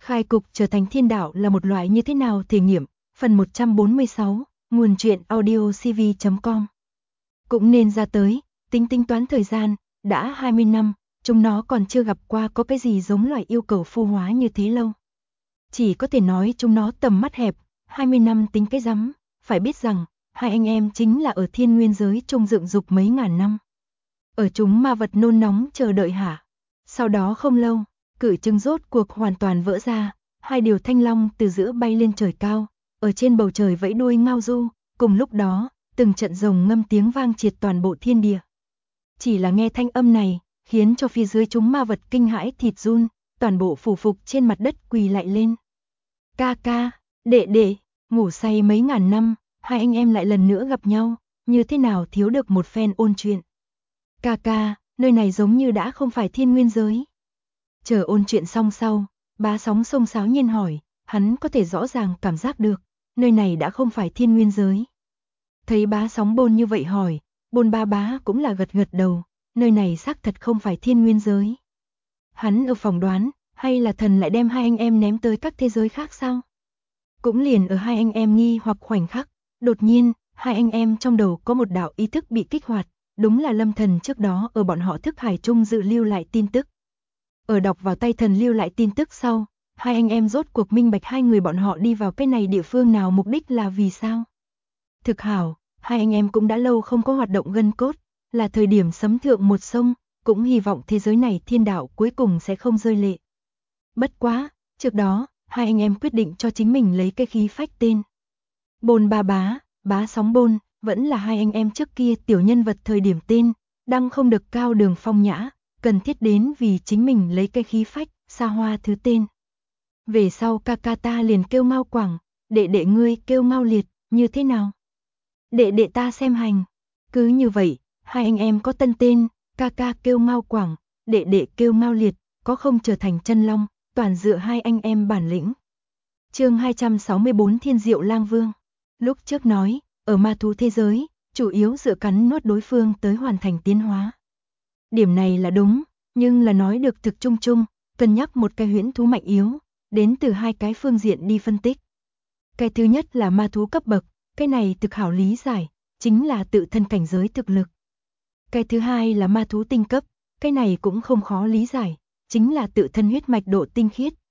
Khai cục trở thành thiên đạo là một loại như thế nào thể nghiệm, phần 146, nguồn truyện audiocv.com. Cũng nên ra tới, tính toán thời gian, đã 20 năm, chúng nó còn chưa gặp qua có cái gì giống loài yêu cầu phu hóa như thế lâu. Chỉ có thể nói chúng nó tầm mắt hẹp, 20 năm tính cái rắm, phải biết rằng, hai anh em chính là ở thiên nguyên giới chung dựng dục mấy ngàn năm. Ở chúng ma vật nôn nóng chờ đợi hả. Sau đó không lâu, cự trứng rốt cuộc hoàn toàn vỡ ra, hai điều thanh long từ giữa bay lên trời cao, ở trên bầu trời vẫy đuôi ngao du, cùng lúc đó, từng trận rồng ngâm tiếng vang triệt toàn bộ thiên địa. Chỉ là nghe thanh âm này, khiến cho phía dưới chúng ma vật kinh hãi thịt run, toàn bộ phủ phục trên mặt đất quỳ lại lên. Ca ca, đệ đệ, ngủ say mấy ngàn năm, hai anh em lại lần nữa gặp nhau, như thế nào thiếu được một phen ôn chuyện. Ca ca, nơi này giống như đã không phải thiên nguyên giới. Chờ ôn chuyện xong sau, Bá Sóng xông xáo nhiên hỏi, hắn có thể rõ ràng cảm giác được, nơi này đã không phải thiên nguyên giới. Thấy Bá Sóng Bôn như vậy hỏi, Bôn ba bá cũng là gật gật đầu, nơi này xác thật không phải thiên nguyên giới. Hắn ở phòng đoán, hay là thần lại đem hai anh em ném tới các thế giới khác sao? Cũng liền ở hai anh em nghi hoặc khoảnh khắc, đột nhiên, hai anh em trong đầu có một đạo ý thức bị kích hoạt, đúng là Lâm Thần trước đó ở bọn họ thức hải chung dự lưu lại tin tức. Ở đọc vào tay thần lưu lại tin tức sau, hai anh em rốt cuộc minh bạch hai người bọn họ đi vào cái này địa phương nào mục đích là vì sao. Thực hảo, hai anh em cũng đã lâu không có hoạt động gân cốt, là thời điểm sấm thượng một sông, cũng hy vọng thế giới này thiên đạo cuối cùng sẽ không rơi lệ. Bất quá, trước đó, hai anh em quyết định cho chính mình lấy cái khí phách tên. Bôn ba bá, Bá Sóng Bôn, vẫn là hai anh em trước kia tiểu nhân vật thời điểm tên, đang không được cao đường phong nhã, cần thiết đến vì chính mình lấy cái khí phách, xa hoa thứ tên. Về sau ca ca ta liền kêu Ngao Quảng, đệ đệ ngươi kêu Ngao Liệt, như thế nào? Đệ đệ ta xem hành. Cứ như vậy, hai anh em có tân tên, ca ca kêu Ngao Quảng, đệ đệ kêu Ngao Liệt, có không trở thành chân long, toàn dựa hai anh em bản lĩnh. Chương 264 Thiên Diệu Lang Vương. Lúc trước nói, ở ma thú thế giới, chủ yếu dựa cắn nuốt đối phương tới hoàn thành tiến hóa. Điểm này là đúng, nhưng là nói được thực chung chung, cân nhắc một cái huyễn thú mạnh yếu, đến từ hai cái phương diện đi phân tích. Cái thứ nhất là ma thú cấp bậc, cái này thực hảo lý giải, chính là tự thân cảnh giới thực lực. Cái thứ hai là ma thú tinh cấp, cái này cũng không khó lý giải, chính là tự thân huyết mạch độ tinh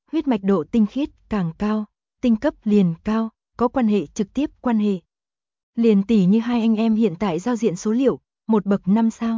khiết càng cao, tinh cấp liền cao, có quan hệ trực tiếp quan hệ. Liền tỉ như hai anh em hiện tại giao diện số liệu, một bậc 5 sao.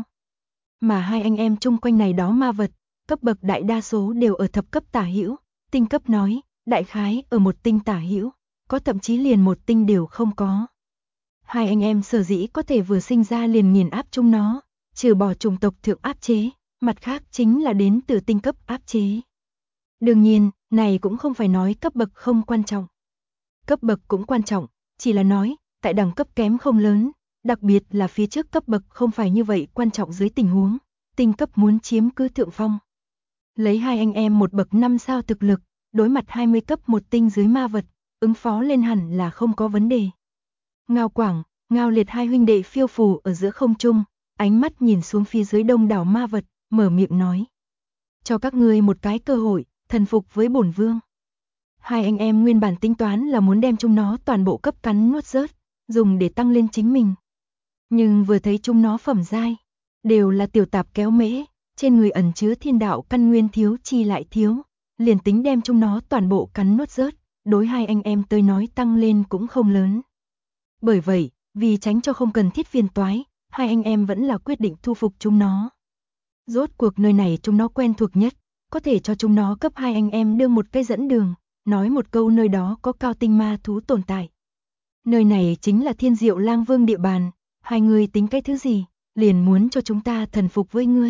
Mà hai anh em chung quanh này đó ma vật, cấp bậc đại đa số đều ở thập cấp tả hữu, tinh cấp nói, đại khái ở một tinh tả hữu, có thậm chí liền một tinh đều không có. Hai anh em sở dĩ có thể vừa sinh ra liền nghiền áp chúng nó, trừ bỏ chủng tộc thượng áp chế, mặt khác chính là đến từ tinh cấp áp chế. Đương nhiên, này cũng không phải nói cấp bậc không quan trọng. Cấp bậc cũng quan trọng, chỉ là nói, tại đẳng cấp kém không lớn, đặc biệt là phía trước cấp bậc không phải như vậy quan trọng dưới tình huống, tinh cấp muốn chiếm cứ thượng phong. Lấy hai anh em một bậc 5 sao thực lực, đối mặt 20 cấp một tinh dưới ma vật, ứng phó lên hẳn là không có vấn đề. Ngao Quảng, Ngao Liệt hai huynh đệ phiêu phù ở giữa không trung, ánh mắt nhìn xuống phía dưới đông đảo ma vật, mở miệng nói. Cho các ngươi một cái cơ hội, thần phục với bổn vương. Hai anh em nguyên bản tính toán là muốn đem chúng nó toàn bộ cấp cắn nuốt rớt, dùng để tăng lên chính mình. Nhưng vừa thấy chúng nó phẩm giai, đều là tiểu tạp kéo mễ, trên người ẩn chứa thiên đạo căn nguyên thiếu chi lại thiếu, liền tính đem chúng nó toàn bộ cắn nuốt rớt, đối hai anh em tới nói tăng lên cũng không lớn. Bởi vậy, vì tránh cho không cần thiết phiền toái, hai anh em vẫn là quyết định thu phục chúng nó. Rốt cuộc nơi này chúng nó quen thuộc nhất, có thể cho chúng nó cấp hai anh em đưa một cái dẫn đường, nói một câu nơi đó có cao tinh ma thú tồn tại. Nơi này chính là Thiên Diệu Lang Vương địa bàn, hai người tính cái thứ gì, liền muốn cho chúng ta thần phục với ngươi.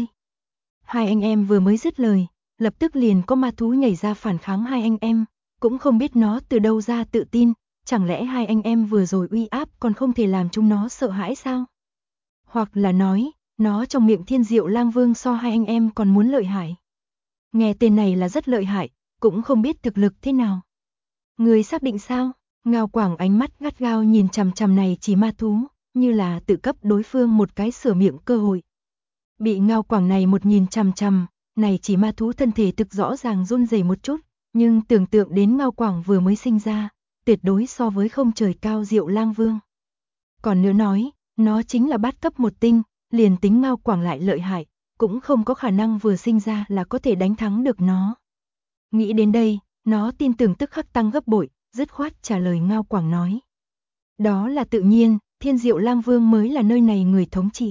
Hai anh em vừa mới dứt lời, lập tức liền có ma thú nhảy ra phản kháng hai anh em, cũng không biết nó từ đâu ra tự tin, chẳng lẽ hai anh em vừa rồi uy áp còn không thể làm chúng nó sợ hãi sao? Hoặc là nói, nó trong miệng Thiên Diệu Lang Vương so hai anh em còn muốn lợi hại. Nghe tên này là rất lợi hại, cũng không biết thực lực thế nào. Người xác định sao? Ngao Quảng ánh mắt gắt gao nhìn chằm chằm này chỉ ma thú, như là tự cấp đối phương một cái sửa miệng cơ hội. Bị Ngao Quảng này một nhìn chằm chằm, này chỉ ma thú thân thể thực rõ ràng run rẩy một chút, Nhưng tưởng tượng đến Ngao Quảng vừa mới sinh ra, tuyệt đối so với không trời cao Diệu Lang Vương. Còn nữa nói, nó chính là bát cấp một tinh, liền tính Ngao Quảng lại lợi hại, cũng không có khả năng vừa sinh ra là có thể đánh thắng được nó. Nghĩ đến đây, nó tin tưởng tức khắc tăng gấp bội, dứt khoát trả lời Ngao Quảng nói. Đó là tự nhiên, Thiên Diệu Lang Vương mới là nơi này người thống trị.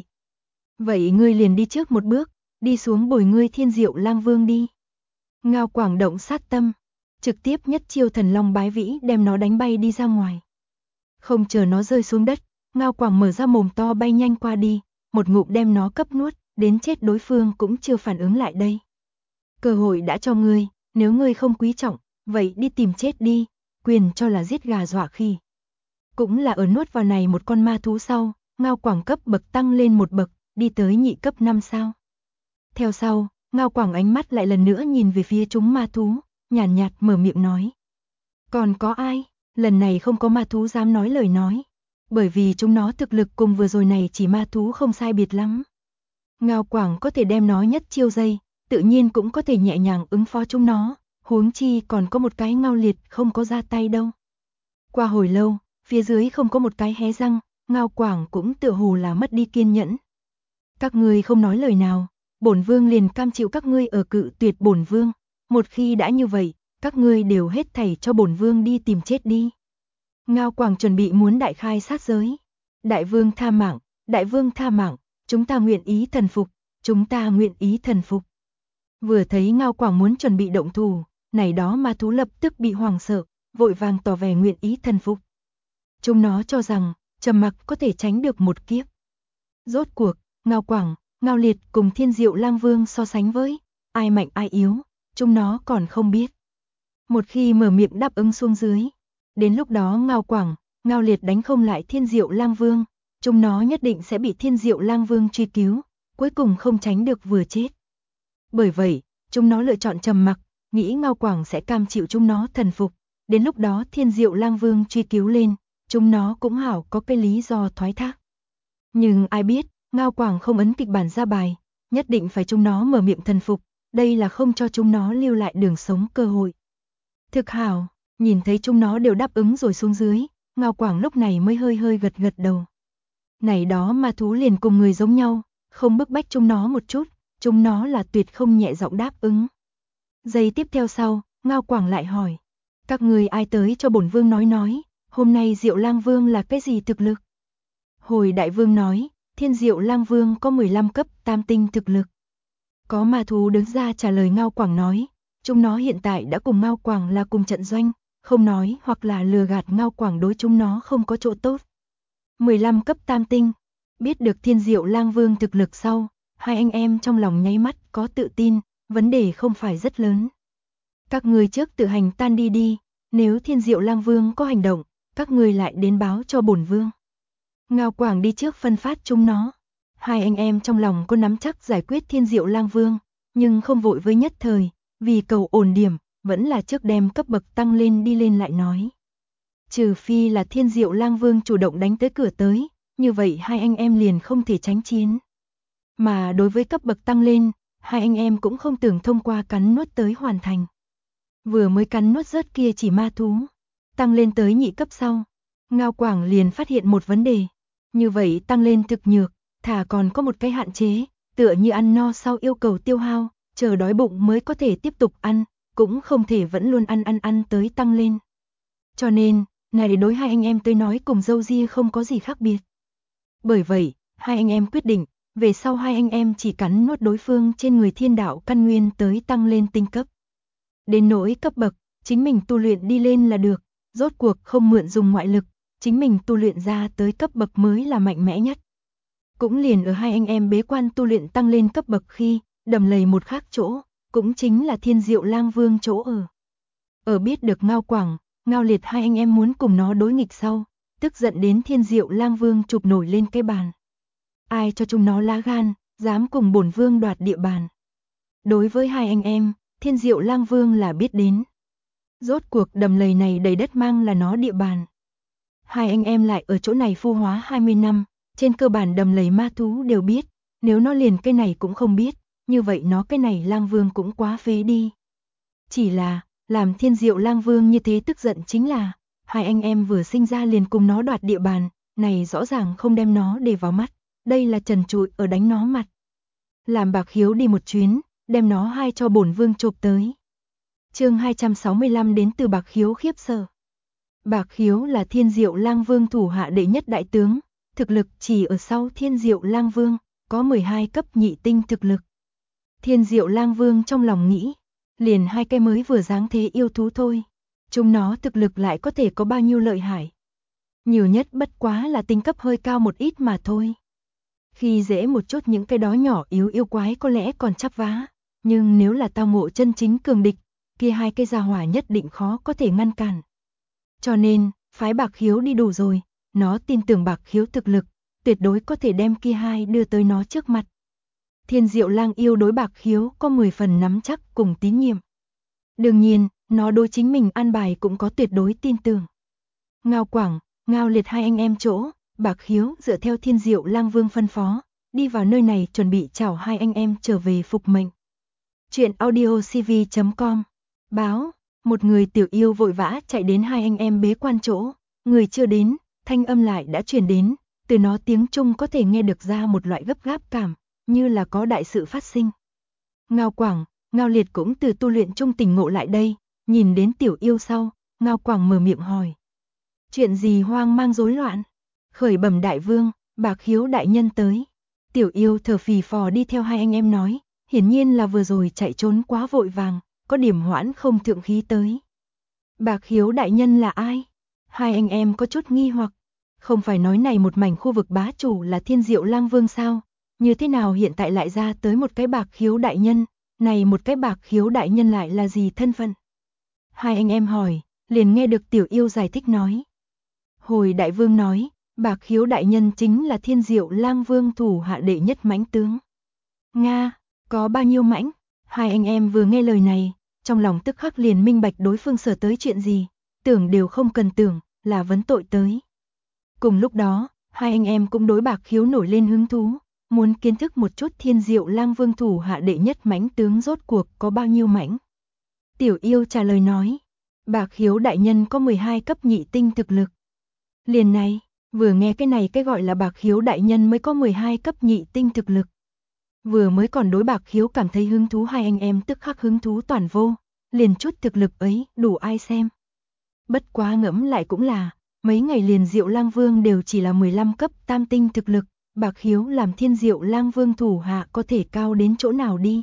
Vậy ngươi liền đi trước một bước, đi xuống bồi ngươi Thiên Diệu Lang Vương đi. Ngao Quảng động sát tâm, trực tiếp nhất chiêu Thần Long Bái Vĩ đem nó đánh bay đi ra ngoài. Không chờ nó rơi xuống đất, Ngao Quảng mở ra mồm to bay nhanh qua đi, một ngụm đem nó cấp nuốt, đến chết đối phương cũng chưa phản ứng lại đây. Cơ hội đã cho ngươi, nếu ngươi không quý trọng, vậy đi tìm chết đi, quyền cho là giết gà dọa khỉ. Cũng là ở nuốt vào này một con ma thú sau, Ngao Quảng cấp bậc tăng lên một bậc, đi tới nhị cấp 5 sao. Theo sau, Ngao Quảng ánh mắt lại lần nữa nhìn về phía chúng ma thú, nhàn nhạt mở miệng nói. Còn có ai? Lần này không có ma thú dám nói lời nói, bởi vì chúng nó thực lực cùng vừa rồi này chỉ ma thú không sai biệt lắm. Ngao Quảng có thể đem nó nhất chiêu dây, tự nhiên cũng có thể nhẹ nhàng ứng phó chúng nó, huống chi còn có một cái Ngao Liệt không có ra tay đâu. Qua hồi lâu, phía dưới không có một cái hé răng, Ngao Quảng cũng tựa hồ là mất đi kiên nhẫn. Các ngươi không nói lời nào, bổn vương liền cam chịu các ngươi ở cự tuyệt bổn vương, một khi đã như vậy, các ngươi đều hết thảy cho bổn vương đi tìm chết đi. Ngao Quảng chuẩn bị muốn đại khai sát giới. Đại vương tha mạng, đại vương tha mạng, chúng ta nguyện ý thần phục, chúng ta nguyện ý thần phục. Vừa thấy Ngao Quảng muốn chuẩn bị động thủ, này đó ma thú lập tức bị hoảng sợ, vội vàng tỏ vẻ nguyện ý thần phục. Chúng nó cho rằng, trầm mặc có thể tránh được một kiếp. Rốt cuộc, Ngao Quảng, Ngao Liệt cùng Thiên Diệu Lang Vương so sánh với, ai mạnh ai yếu, chúng nó còn không biết. Một khi mở miệng đáp ứng xuống dưới, đến lúc đó Ngao Quảng, Ngao Liệt đánh không lại Thiên Diệu Lang Vương, chúng nó nhất định sẽ bị Thiên Diệu Lang Vương truy cứu, cuối cùng không tránh được vừa chết. Bởi vậy, chúng nó lựa chọn trầm mặc, nghĩ Ngao Quảng sẽ cam chịu chúng nó thần phục, đến lúc đó Thiên Diệu Lang Vương truy cứu lên, chúng nó cũng hảo có cái lý do thoái thác. Nhưng ai biết, Ngao Quảng không ấn kịch bản ra bài, nhất định phải chúng nó mở miệng thần phục, đây là không cho chúng nó lưu lại đường sống cơ hội. Thực hảo, nhìn thấy chúng nó đều đáp ứng rồi xuống dưới, Ngao Quảng lúc này mới hơi hơi gật gật đầu. Này đó ma thú liền cùng người giống nhau, không bức bách chúng nó một chút, chúng nó là tuyệt không nhẹ giọng đáp ứng. Giây tiếp theo sau, Ngao Quảng lại hỏi, các người ai tới cho bổn vương nói, hôm nay Diệu Lang Vương là cái gì thực lực? Hồi đại vương nói, Thiên Diệu Lang Vương có 15 cấp tam tinh thực lực. Có ma thú đứng ra trả lời Ngao Quảng nói, chúng nó hiện tại đã cùng Ngao Quảng là cùng trận doanh, không nói hoặc là lừa gạt Ngao Quảng đối chúng nó không có chỗ tốt. 15 cấp tam tinh, biết được Thiên Diệu Lang Vương thực lực sau, hai anh em trong lòng nháy mắt có tự tin, vấn đề không phải rất lớn. Các người trước tự hành tan đi đi, nếu Thiên Diệu Lang Vương có hành động, các người lại đến báo cho bổn vương. Ngao Quảng đi trước phân phát chúng nó. Hai anh em trong lòng có nắm chắc giải quyết Thiên Diệu Lang Vương, nhưng không vội với nhất thời, vì cầu ổn điểm, vẫn là trước đem cấp bậc tăng lên đi lên lại nói. Trừ phi là Thiên Diệu Lang Vương chủ động đánh tới cửa tới, như vậy hai anh em liền không thể tránh chiến. Mà đối với cấp bậc tăng lên, hai anh em cũng không tưởng thông qua cắn nuốt tới hoàn thành. Vừa mới cắn nuốt rớt kia chỉ ma thú, tăng lên tới nhị cấp sau, Ngao Quảng liền phát hiện một vấn đề. Như vậy tăng lên thực nhược, thả còn có một cái hạn chế, tựa như ăn no sau yêu cầu tiêu hao, chờ đói bụng mới có thể tiếp tục ăn, cũng không thể vẫn luôn ăn tới tăng lên. Cho nên, này đối hai anh em tới nói cùng dâu ria không có gì khác biệt. Bởi vậy, hai anh em quyết định, về sau hai anh em chỉ cắn nuốt đối phương trên người thiên đạo căn nguyên tới tăng lên tinh cấp. Đến nỗi cấp bậc, chính mình tu luyện đi lên là được, rốt cuộc không mượn dùng ngoại lực, chính mình tu luyện ra tới cấp bậc mới là mạnh mẽ nhất. Cũng liền ở hai anh em bế quan tu luyện tăng lên cấp bậc khi, đầm lầy một khác chỗ, cũng chính là Thiên Diệu Lang Vương chỗ ở. Ở biết được Ngao Quảng, Ngao Liệt hai anh em muốn cùng nó đối nghịch sau, tức giận đến Thiên Diệu Lang Vương chụp nổi lên cái bàn. Ai cho chúng nó lá gan, dám cùng bổn vương đoạt địa bàn. Đối với hai anh em, Thiên Diệu Lang Vương là biết đến. Rốt cuộc đầm lầy này đầy đất mang là nó địa bàn. Hai anh em lại ở chỗ này phu hóa 20 năm, trên cơ bản đầm lầy ma thú đều biết, nếu nó liền cái này cũng không biết, như vậy nó cái này Lang Vương cũng quá phế đi. Chỉ là, Làm Thiên Diệu Lang Vương như thế tức giận chính là, hai anh em vừa sinh ra liền cùng nó đoạt địa bàn, này rõ ràng không đem nó để vào mắt, đây là trần trụi ở đánh nó mặt. Làm Bạc Hiếu đi một chuyến, đem nó hai cho bổn vương chộp tới. Chương 265 đến từ Bạc Hiếu khiếp sợ. Bạc Hiếu là Thiên Diệu Lang Vương thủ hạ đệ nhất đại tướng, thực lực chỉ ở sau Thiên Diệu Lang Vương, có 12 cấp nhị tinh thực lực. Thiên Diệu Lang Vương trong lòng nghĩ, liền hai cái mới vừa dáng thế yêu thú thôi, chúng nó thực lực lại có thể có bao nhiêu lợi hại. Nhiều nhất bất quá là tinh cấp hơi cao một ít mà thôi. Khi dễ một chút những cái đó nhỏ yếu yêu quái có lẽ còn chắp vá, nhưng nếu là tao ngộ chân chính cường địch, kia hai cái gia hỏa nhất định khó có thể ngăn cản. Cho nên, phái Bạc Hiếu đi đủ rồi, nó tin tưởng Bạc Hiếu thực lực, tuyệt đối có thể đem kia hai đưa tới nó trước mặt. Thiên Diệu Lang yêu đối Bạc Hiếu có 10 phần nắm chắc cùng tín nhiệm. Đương nhiên, nó đối chính mình an bài cũng có tuyệt đối tin tưởng. Ngao Quảng, Ngao Liệt hai anh em chỗ, Bạc Hiếu dựa theo Thiên Diệu Lang Vương phân phó, đi vào nơi này chuẩn bị chào hai anh em trở về phục mệnh. Chuyện audiocv.com báo, một người tiểu yêu vội vã chạy đến hai anh em bế quan chỗ, người chưa đến, thanh âm lại đã truyền đến, từ nó tiếng Trung có thể nghe được ra một loại gấp gáp cảm, như là có đại sự phát sinh. Ngao Quảng, Ngao Liệt cũng từ tu luyện trung tỉnh ngộ lại đây, nhìn đến tiểu yêu sau, Ngao Quảng mở miệng hỏi. Chuyện gì hoang mang rối loạn? Khởi bẩm đại vương, Bạc Hiếu đại nhân tới. Tiểu yêu thở phì phò đi theo hai anh em nói, hiển nhiên là vừa rồi chạy trốn quá vội vàng, có điểm hoãn không thượng khí tới. Bạc Hiếu đại nhân là ai? Hai anh em có chút nghi hoặc, không phải nói này một mảnh khu vực bá chủ là Thiên Diệu Lang Vương sao? Như thế nào hiện tại lại ra tới một cái Bạc Hiếu đại nhân, này một cái Bạc Hiếu đại nhân lại là gì thân phận? Hai anh em hỏi, liền nghe được tiểu yêu giải thích nói. Hồi đại vương nói, Bạc Hiếu đại nhân chính là Thiên Diệu Lang Vương thủ hạ đệ nhất mãnh tướng. Nga, có bao nhiêu mãnh? Hai anh em vừa nghe lời này, trong lòng tức khắc liền minh bạch đối phương sở tới chuyện gì, tưởng đều không cần tưởng, là vấn tội tới. Cùng lúc đó, hai anh em cũng đối Bạc Hiếu nổi lên hứng thú, muốn kiến thức một chút Thiên Diệu Lang Vương thủ hạ đệ nhất mãnh tướng rốt cuộc có bao nhiêu mãnh. Tiểu yêu trả lời nói, Bạc Hiếu đại nhân có 12 cấp nhị tinh thực lực. Liền này, vừa nghe cái này cái gọi là Bạc Hiếu đại nhân mới có 12 cấp nhị tinh thực lực. Vừa mới còn đối Bạc Hiếu cảm thấy hứng thú hai anh em tức khắc hứng thú toàn vô, liền chút thực lực ấy đủ ai xem. Bất quá ngẫm lại cũng là, mấy ngày liền Diệu Lang Vương đều chỉ là 15 cấp tam tinh thực lực, Bạc Hiếu làm Thiên Diệu Lang Vương thủ hạ có thể cao đến chỗ nào đi.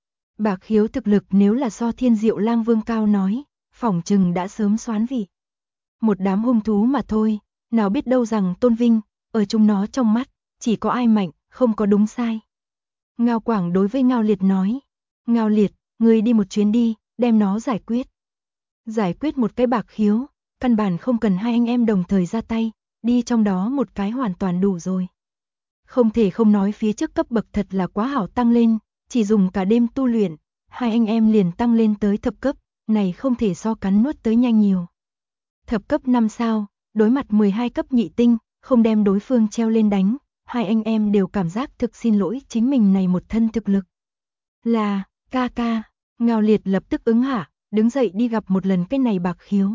Bạc Hiếu thực lực nếu là so Thiên Diệu Lang Vương cao nói, phỏng chừng đã sớm soán vị. Một đám hung thú mà thôi, nào biết đâu rằng tôn vinh, ở chúng nó trong mắt, chỉ có ai mạnh, không có đúng sai. Ngao Quảng đối với Ngao Liệt nói, Ngao Liệt, ngươi đi một chuyến đi, đem nó giải quyết. Giải quyết một cái Bạc Hiếu, căn bản không cần hai anh em đồng thời ra tay, đi trong đó một cái hoàn toàn đủ rồi. Không thể không nói phía trước cấp bậc thật là quá hảo tăng lên, chỉ dùng cả đêm tu luyện, hai anh em liền tăng lên tới thập cấp, này không thể so cắn nuốt tới nhanh nhiều. Thập cấp 5 sao, đối mặt 12 cấp nhị tinh, không đem đối phương treo lên đánh, hai anh em đều cảm giác thực xin lỗi chính mình này một thân thực lực. Là, ca ca, Ngao Liệt lập tức ứng hạ, đứng dậy đi gặp một lần cái này Bạc Hiếu.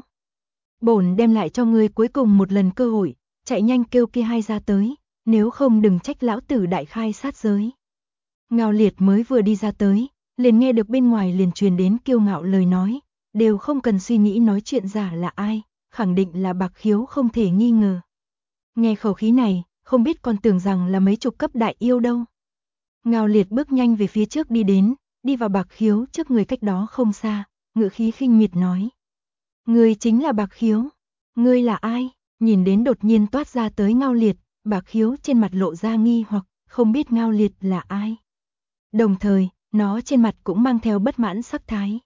Bổn đem lại cho ngươi cuối cùng một lần cơ hội, chạy nhanh kêu kia hai ra tới, nếu không đừng trách lão tử đại khai sát giới. Ngao Liệt mới vừa đi ra tới, liền nghe được bên ngoài liền truyền đến kiêu ngạo lời nói, đều không cần suy nghĩ nói chuyện giả là ai, khẳng định là Bạc Hiếu không thể nghi ngờ. Nghe khẩu khí này, không biết còn tưởng rằng là mấy chục cấp đại yêu đâu. Ngao Liệt bước nhanh về phía trước đi đến, đi vào Bạc Hiếu trước người cách đó không xa, ngữ khí khinh miệt nói. Ngươi chính là Bạc Hiếu, ngươi là ai? Nhìn đến đột nhiên toát ra tới Ngao Liệt, Bạc Hiếu trên mặt lộ ra nghi hoặc không biết Ngao Liệt là ai. Đồng thời, nó trên mặt cũng mang theo bất mãn sắc thái.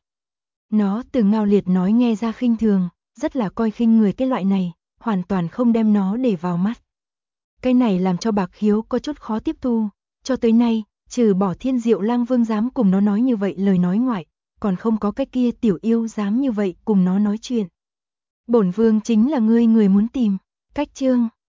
Nó từ Ngao Liệt nói nghe ra khinh thường, rất là coi khinh người cái loại này, hoàn toàn không đem nó để vào mắt. Cái này làm cho Bạc Hiếu có chút khó tiếp thu, cho tới nay, trừ bỏ Thiên Diệu Lang Vương dám cùng nó nói như vậy lời nói ngoại, còn không có cái kia tiểu yêu dám như vậy cùng nó nói chuyện. Bổn vương chính là ngươi người muốn tìm, cách chương.